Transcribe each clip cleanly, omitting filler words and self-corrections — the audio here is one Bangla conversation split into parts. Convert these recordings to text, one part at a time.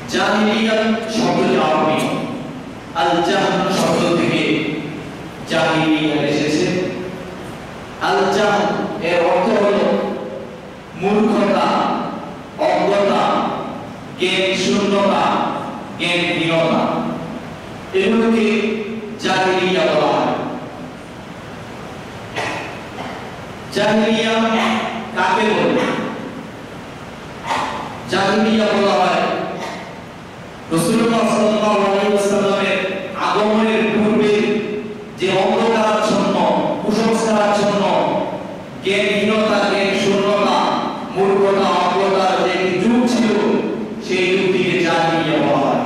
জাহিলিয়াত শব্দটি আরবি, আল জাহল শব্দ থেকে জাহিলিয়াত এসেছে। আল জাহল এর অর্থ হলো মূর্খতা, অজ্ঞতা, জ্ঞান শূন্যতা, জ্ঞানহীনতা। এগুলোকে জাহিলিয়া বলা হয়। জাহিলিয়া কাকে বলে? জাহিলিয়া বলা হয় রাসূলুল্লাহ সাল্লাল্লাহু আলাইহি ওয়াসাল্লামের আগমনের পূর্বে যে অন্ধকারাচ্ছন্ন, কুসংস্কারাচ্ছন্ন, জ্ঞানহীনতা, জ্ঞান শূন্যতা, মূর্খতা, অজ্ঞতার যে একটি যুগ ছিল, সেই যুগটিকে জাহিলিয়া বলা হয়।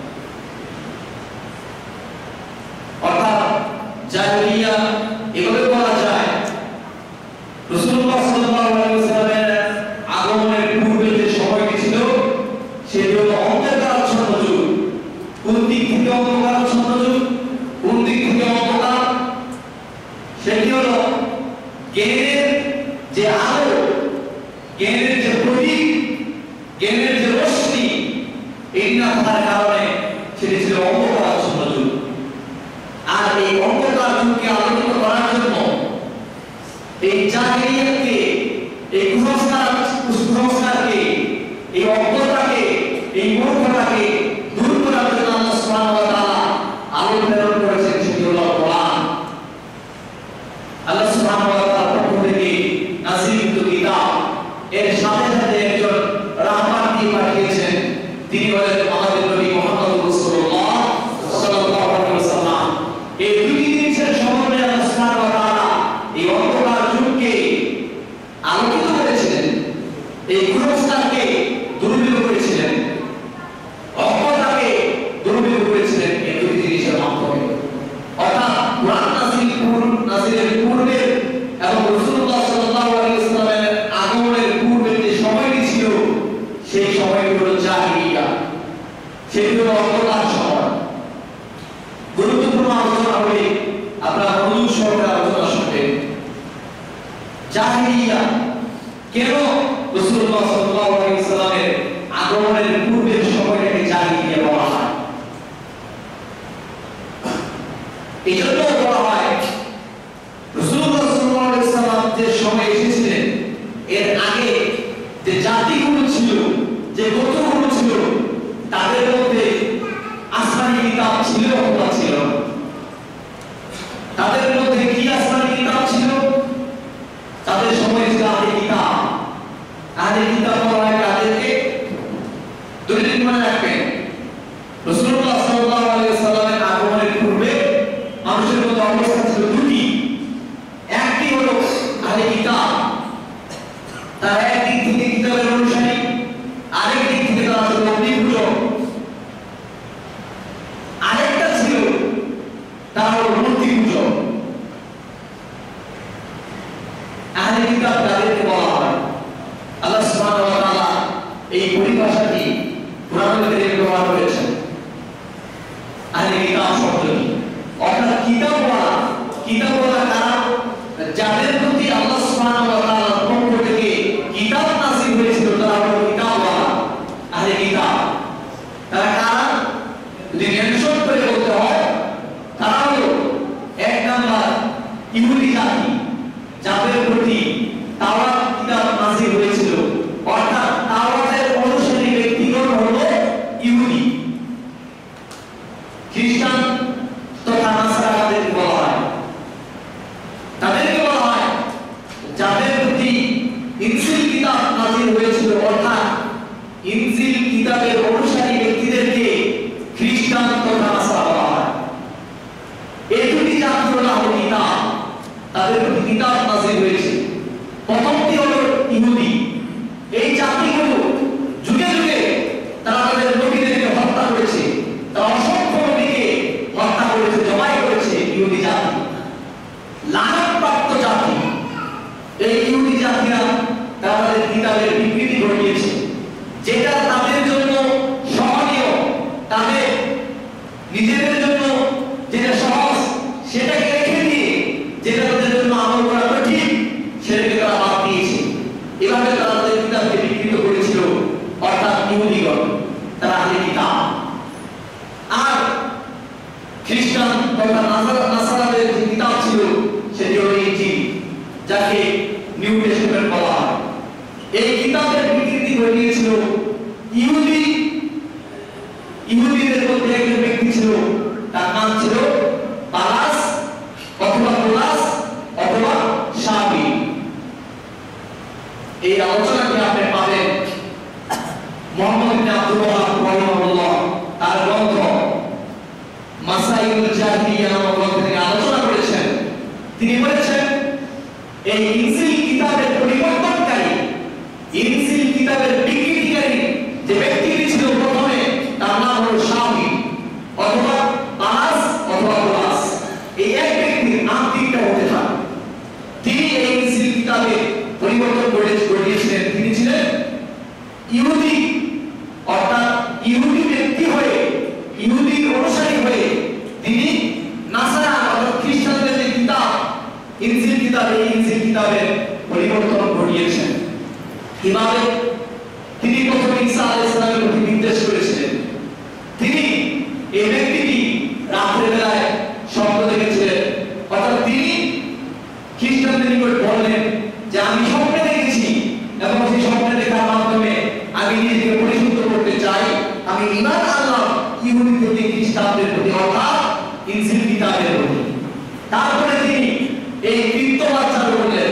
অর্থাৎ জাহিলিয়া এভাবে বলা যায়, রাসূলুল্লাহ সাল্লাল্লাহু আলাইহি ওয়াসাল্লামের আগমনের পূর্বে যে সময়টি ছিল, সেটি হলো অন্ধকারাচ্ছন্ন যুগ। কোন দিক থেকে অন্ধকারাচ্ছন্ন যুগ? কোন দিক থেকে অন্ধকার? সেটি হলো জ্ঞানের যে আলো, জ্ঞানের যে প্রদীপ, জ্ঞানের যে রশ্মি, এই না থাকার কারণে সেটি ছিল অন্ধকারাচ্ছন্ন যুগ। আর এই অন্ধকার যুগকে আলোকিত করার জন্য এই জাহিলিয়াতকে, এই কুসংস্কারকে, এই অজ্ঞতাকে, এই মূর্খতাকে দূর করার জন্য আল্লাহ সুবহানাহু ওয়া তাআলা আলো প্রেরণ করেছেন, সেটি হলো কোরআন। আল্লাহ সুবহানাহু ওয়া তাআলার পক্ষ থেকে নাযিলকৃত কিতাব, এর সাথে সাথে একজন রাহবার দিয়ে পাঠিয়েছেন, তিনি হলেন আমাদের নবী মুহাম্মদ রাসূলুল্লাহ সাল্লাল্লাহু আলাইহি ওয়াসাল্লাম। এই দুই জিনিসের সমন্বয়ে আল্লাহ সুবহানাহু ওয়া তাআলা এই অন্ধকার যুগকে আলোকিত করেছিলেন, এই কুসংস্কারকে দূরীভূত করেছিলেন, অজ্ঞতাকে দূরীভূত করেছিলেন এই দুই জিনিসের মাধ্যমে। অর্থাৎ কোরআন নাযিলের পূর্বে এবং রাসূলুল্লাহ সাল্লাল্লাহু আলাইহি ওয়াসাল্লামের আগমনের পূর্বে যে সময়টি ছিল, সেই সময়টি হলো জাহিলিয়া, সেটি হলো অজ্ঞতার সময়। গুরুত্বপূর্ণ আলোচনা হবে, আপনারা মনোযোগ সহকারে আলোচনা শুনবেন। জাহিলিয়া কেন রাসূলুল্লাহ সাল্লাল্লাহু আলাইহি ওয়াসাল্লামের আগমনের পূর্বের সময়টাকে জাহিলিয়া বলা হয়? এই জন্য বলা হয়, রাসূলুল্লাহ সাল্লাল্লাহু আলাইহি ওয়াসাল্লাম যে সময় এসেছিলেন, এর আগে যে জাতিগুলো ছিল, যে গোত্রগুলো ছিল, তাদের মধ্যে আসমানী কিতাব ছিল অথবা ছিল না। তাদের মধ্যে কি আসমানী কিতাব ছিল? তাদের সময় ছিল আহলে কিতাব। আহলে কিতাব বলা হয় তাদেরকে, দুই দিন মনে রাখবেন, রাসূলুল্লাহ সাল্লাল্লাহু আলাইহি ওয়াসাল্লামের আগমনের পূর্বে মানুষের মধ্যে অবস্থা ছিল দুটি। একটি হলো আহলে কিতাব, তারা একদিক থেকে কিতাবের অনুসারী, আরেক দিক থেকে তারা ছিল অগ্নিপূজক। আরেকটা ছিল তারা হলো মূর্তি পূজক। আহলে কিতাব তাদেরকে বলা হয়। আল্লাহ সুবহানাহু ওয়া তাআলা এই পরিভাষাটি কোরআনে কারীমে ব্যবহার করেছেন, আহলে কিতাব শব্দটি। অর্থাৎ কিতাবওয়ালা কারা? যাদের প্রতি আল্লাহ সুবহানাহু ওয়া তাআলার পক্ষ থেকে কিতাব নাযিল হয়েছিল, তারা হলো কিতাবওয়ালা, আহলে কিতাব। তারা কারা? যদি মেনশন করে বলতে হয়, তারা হলো এক নাম্বার ইহুদি জাতি, যাদের প্রতি তাওরাত কিতাব নাযিল হয়েছিল। অর্থাৎ তাওরাতের অনুসারী ব্যক্তিগণ হলো ইহুদি। খ্রিস্টান তথা নাসারাদের বলা হয়। তাদেরকে বলা হয় যাদের প্রতি ইনজিল কিতাব নাযিল হয়েছিল। অর্থাৎ ইনজিল কিতাবের অনুসারী ব্যক্তিদেরকে খ্রিস্টান তথা নাসারা বলা হয়। এই দুটি জাতি হলো আহলে কিতাব, তাদের প্রতি কিতাব নাযিল হয়েছে। প্রথমটি হলো ইহুদি। এই জাতিগুলো যুগে যুগে তারা তাদের নবীদেরকে হত্যা করেছে, তারা অসংখ্য নবীকে হত্যা করেছে, জবাই করেছে। ইহুদি জাতি লানতপ্রাপ্ত জাতি। এই ইহুদি জাতিরা তারা তাদের কিতাবের বিকৃতি ঘটিয়েছে, যেটা তাদের জন্য সহনীয়, তাদের নিজেদের জন্য যেটা সহজ সেটাকে রেখে দিয়ে যেটা তাদের জন্য আমল করা কঠিন সেটাকে তারা বাদ দিয়েছে। এভাবে তারা তাদের কিতাবকে বিকৃত করেছিল, অর্থাৎ ইহুদিগণ। তারা আহলে কিতাব। আর খ্রিস্টান তথা নাসারাদের যে কিতাব ছিল সেটি হলো ইনজিল, যাকে নিউ টেস্টামেন্ট বলা হয়। এই কিতাবের বিকৃতি ঘটিয়েছিল ইহুদিদের মধ্যে একজন ব্যক্তি ছিল, তার নাম ছিল পালাস অথবা পোলাস অথবা শাবি। এই আলোচনাটি আপনি পাবেন মুহাম্মদ ইবনে আব্দুল ওয়াহাব রাহিমাহুল্লাহ তার গ্রন্থ মাসাইলুল জাহিলিয়া নামক গ্রন্থে তিনি আলোচনা করেছেন। তিনি বলেছেন এই ইনজিল কিতাবের পরিবর্তনকারী, ইনজিল কিতাবের বিকৃতিকারী যে ব্যক্তিটি ছিল প্রথমে, তার নাম হলো শাবি অথবা পালাস অথবা পোলাস। এই এক ব্যক্তির নাম তিনটা হতে পারে। তিনি এই ইনজিল কিতাবে পরিবর্তন ঘটিয়েছিলেন। তিনি ছিলেন ইহুদি, অর্থাৎ ইহুদি ব্যক্তি হয়ে, ইহুদির অনুসারী হয়ে তিনি নাসারা অর্থাৎ খ্রিস্টানদের যে কিতাব ইনজিল কিতাব, এই ইনজিল কিতাবের পরিবর্তন ঘটিয়েছেন। কিভাবে? তিনি প্রথমে ঈসা আলাইহিস সালামের প্রতি নির্দেশ করেছিলেন। তিনি এই ব্যক্তিটি রাতের বেলায় স্বপ্ন দেখেছিলেন, অর্থাৎ তিনি খ্রিস্টানদের নিকট বললেন যে আমি স্বপ্নে দেখেছি এবং সেই স্বপ্নে দেখার মাধ্যমে আমি নিজেকে পরিশুদ্ধ করতে চাই, আমি ঈমান আনলাম ইহুদি থেকে খ্রিস্টানদের প্রতি অর্থাৎ ইনজিল কিতাবের প্রতি। তারপরে তিনি এই তৃতীয়বার চালু করলেন।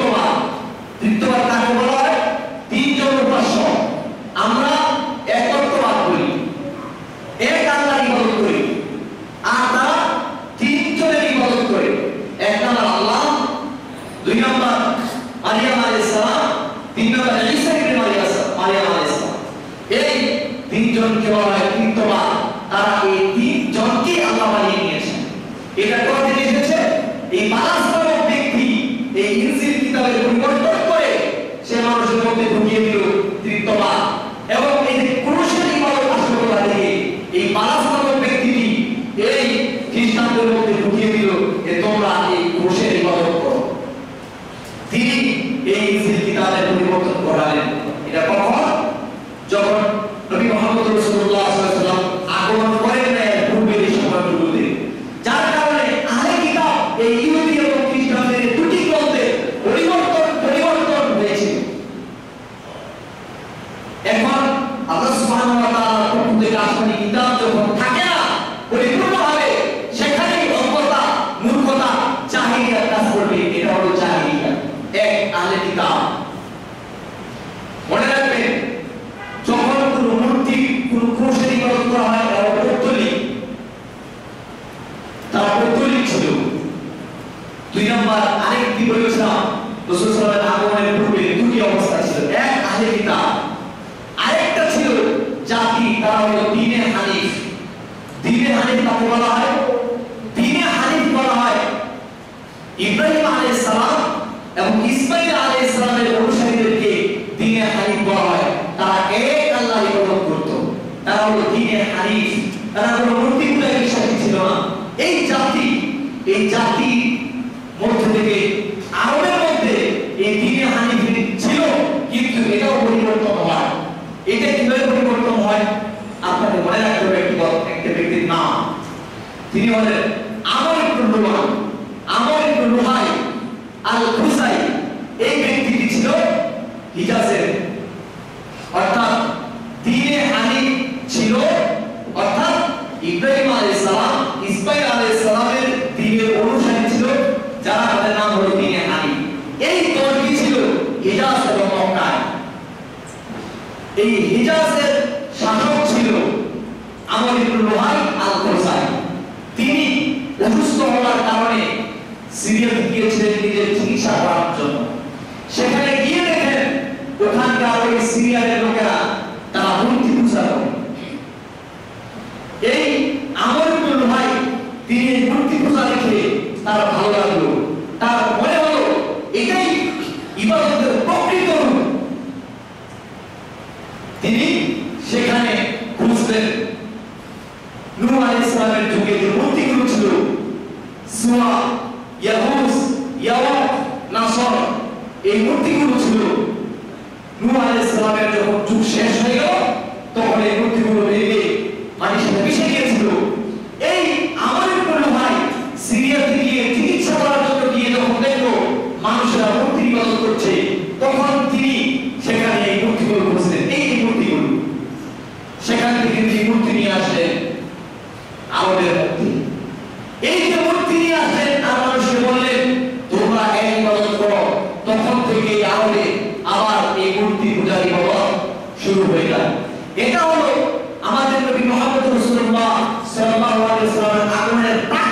তৃতীয়বার কাকে বলা হয়? তিনজন উপাস্য। আমরা একত্ববাদ করি, এক আল্লাহর ইবাদত করি, আর তারা তিনজনের ইবাদত করে। এক নাম্বার আল্লাহ, দুই নাম্বার মারিয়াম আলাইহিস সালাম, তিন নাম্বার ঈসা ইবনে মারিয়াম আলাইহিস সালাম। এই তিনজনকে বলা হয় তৃতীয়বাদ। তারা এই তিনজনকে আল্লাহ বানিয়ে নিয়েছেন। এটা করতে এসেছে এই পালাস নামক ব্যক্তি এই ইনজিল কিতাবের পরিবর্তন করে সে মানুষের মধ্যে ঢুকিয়ে দিল তৃতীয়বাদ। এবং এই যে ক্রুশের ইবাদত আসলে বলা থেকে এই পালাস নামক ব্যক্তিটি এই খ্রিস্টানদের মধ্যে ঢুকিয়ে দিল যে তোমরা এই ক্রুশের ইবাদত করো। তিনি এই ইনজিল কিতাবের পরিবর্তন করালেন। এটা কখন? যখন নবী মুহাম্মদ রাসূলুল্লাহ সাল্লাল্লাহু আলাইহি ওয়াসাল্লাম আগমন করেন না, এর পূর্বে এই সময়গুলোতে, যার কারণে আহলে কিতাব এই ইহুদি এবং খ্রিস্টানদের দুটি গ্রন্থে পরিবর্তন হয়েছে। এখন আল্লাহ সুবহানাহু ওয়া তাআলার পক্ষ থেকে আসমানি কিতাব যখন থাকে না পরিপূর্ণভাবে, সেখানেই অজ্ঞতা, মূর্খতা, জাহিলিয়াত কাজ করবে। এটা হলো জাহিলিয়াত। এক আহলে কিতাব। মনে রাখবেন, যখন কোন মূর্তি, কোন ক্রুশের ইবাদত করা হয়, তারা পৌত্তলিক ছিল। দুই নাম্বার আরেকটি বলেছিলাম, রাসূল সাল্লাল্লাহু আলাইহি আগমনের পূর্বে দুটি অবস্থা ছিল। এক আহলে কিতাব, আরেকটা ছিল জাতি, তারা হলো দ্বীনে হানিফ। দ্বীনে হানিফ কাকে বলা হয়? দ্বীনে হানিফ বলা হয় ইব্রাহিম আলাইহিস সালাম এবং ইসমাঈল আলাইহিস সালামের অনুসারীদেরকে দ্বীনে হানিফ বলা হয়। তারা এক আল্লাহর ইবাদত করত। তারা হলো দ্বীনে হানিফ। তারা কোনো মূর্তি পূজায় বিশ্বাসী ছিল না। এই জাতি মধ্য থেকে আরবের মধ্যে এই দ্বীনে হানিফ ছিল, কিন্তু এটাও পরিবর্তন হয়। এটা কিভাবে পরিবর্তন হয়? আপনাদের মনে রাখতে হবে একটা ব্যক্তির নাম। তিনি হলেন আমর ইবনে লুহাই আল খুসাই। এই ব্যক্তিটি ছিল হিজাজের, অর্থাৎ দ্বীনে হানিফ ছিল, অর্থাৎ ইব্রাহিম আলাইহিস সালাম, ইসমাঈল আলাইহিস সালামের দ্বীনের অনুসারী ছিল, যারা তাদের নাম হলো দ্বীনে হানিফ। এই দলটি ছিল হিজাজ এবং মক্কায়। এই হিজাজের শাসক ছিল আমর ইবনে লুহাই আল খুসাই। তিনি অসুস্থ হওয়ার কারণে সিরিয়াতে গিয়েছিলেন নিজের চিকিৎসা করার জন্য। সেখানে গিয়ে দেখেন ওখানকার ওই সিরিয়ার লোকেরা তারা মূর্তি পূজা করে। এই আমর ইবনে লুহাই তিনি মূর্তি পূজা দেখে তার ভালো লাগলো। তার মনে হলো এটাই ইবাদতের প্রকৃত রূপ। তিনি সেখানে খুঁজলেন নূহ আলাইহিস সালামের যুগে যে মূর্তিগুলো ছিল, সুয়া, ইয়াহুস, ইয়াওয়াক, নাসর, এই মূর্তিগুলো ছিল। নূহ আলাইহিস সালামের যখন যুগ শেষ হয়ে গেল, তখন এই মূর্তিগুলো মানুষেরা মূর্তি ইবাদত করছে, তখন তিনি সেখানে এই মূর্তিগুলো খুঁজলেন, এই মূর্তিগুলো সেখান থেকে তিনি মূর্তি নিয়ে আসলেন আমাদের মধ্যে। এই যে মূর্তি নিয়ে আসলেন আর মানুষকে বললেন তোমরা এই ইবাদত করো, তখন থেকে আমাদের আবার এই মূর্তি পূজার ইবাদত শুরু হয়ে যায়। এটা হলো আমাদের নবী মুহাম্মদ রাসূলুল্লাহ সাল্লাল্লাহু আলাইহি ওয়াসাল্লামের আগমনের